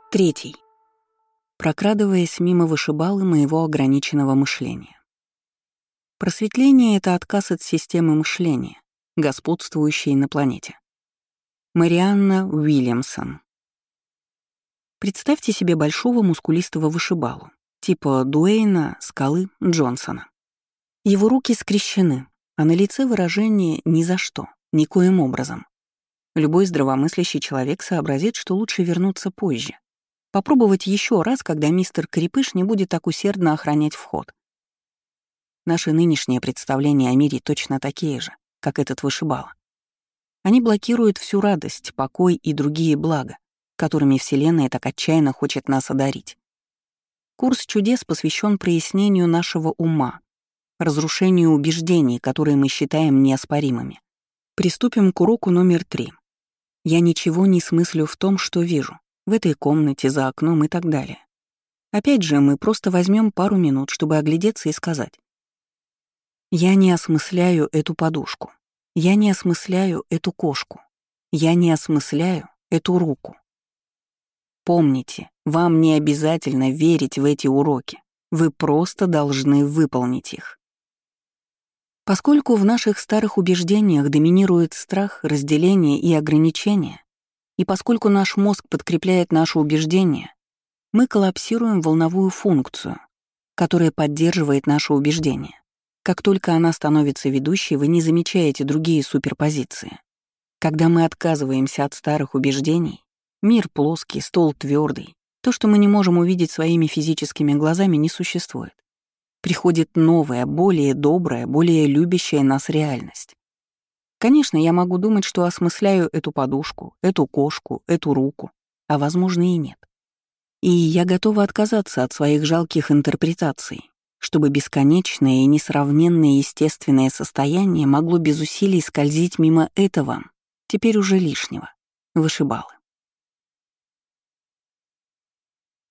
3. Прокрадываясь мимо вышибалы моего ограниченного мышления. Просветление — это отказ от системы мышления, господствующей на планете. Марианна Уильямсон. Представьте себе большого мускулистого вышибалу, типа Дуэйна, Скалы, Джонсона. Его руки скрещены, а на лице выражение «ни за что», никоим образом. Любой здравомыслящий человек сообразит, что лучше вернуться позже. Попробовать еще раз, когда мистер Крепыш не будет так усердно охранять вход. Наши нынешние представления о мире точно такие же, как этот вышибала. Они блокируют всю радость, покой и другие блага, которыми Вселенная так отчаянно хочет нас одарить. Курс чудес посвящен прояснению нашего ума, разрушению убеждений, которые мы считаем неоспоримыми. Приступим к уроку номер 3. Я ничего не смыслю в том, что вижу, в этой комнате, за окном и так далее. Опять же, мы просто возьмем пару минут, чтобы оглядеться и сказать: я не осмысляю эту подушку, я не осмысляю эту кошку, я не осмысляю эту руку. Помните, вам не обязательно верить в эти уроки, вы просто должны выполнить их. Поскольку в наших старых убеждениях доминирует страх, разделение и ограничение, и поскольку наш мозг подкрепляет наши убеждения, мы коллапсируем волновую функцию, которая поддерживает наши убеждения. Как только она становится ведущей, вы не замечаете другие суперпозиции. Когда мы отказываемся от старых убеждений, мир плоский, стол твердый, то, что мы не можем увидеть своими физическими глазами, не существует. Приходит новая, более добрая, более любящая нас реальность. Конечно, я могу думать, что осмысляю эту подушку, эту кошку, эту руку, а возможно и нет. И я готова отказаться от своих жалких интерпретаций, чтобы бесконечное и несравненное естественное состояние могло без усилий скользить мимо этого, теперь уже лишнего, вышибалы.